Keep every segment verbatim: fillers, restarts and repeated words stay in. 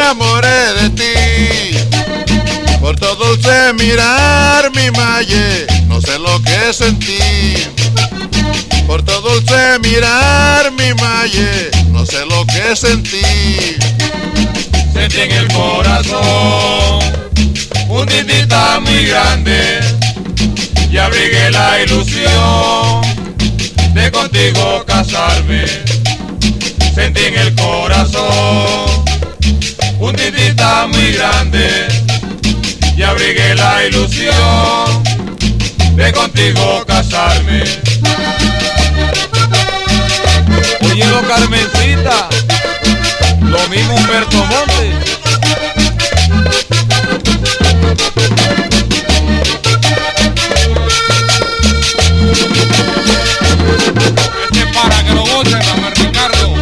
enamoré de ti. Por tu dulce mirar, mi maye, no sé lo que sentí. Por tu dulce mirar, mi maye, no sé lo que sentí. Sentí en el corazón un titita muy grande y abrigué la ilusión de contigo casarme. Sentí en el corazón un titita muy grande y abrigué la ilusión de contigo casarme. Oye, lo Carmencita, lo mismo Humberto Monte. Este para que lo gocen, Manuel Ricardo.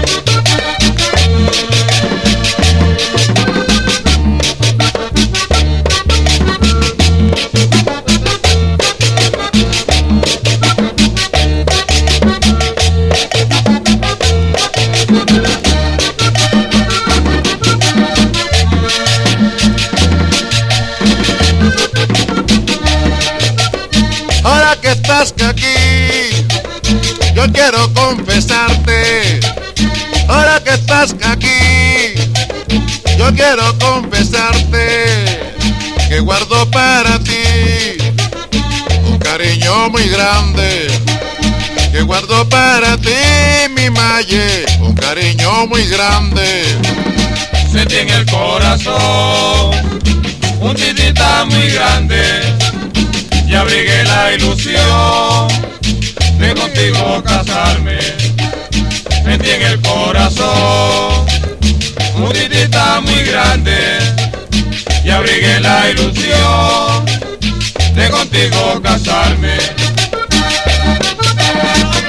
Ahora que estás aquí, yo quiero confesarte. Ahora que estás aquí, yo quiero confesarte que guardo para ti un cariño muy grande. Que guardo para ti, mi maye, un cariño muy grande. Sentí en el corazón un titita muy grande y abrigué la ilusión de contigo casarme. Sentí en el corazón un titita muy grande y abrigué la ilusión de contigo casarme.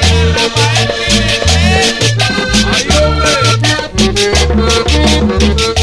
¡Ay, hombre!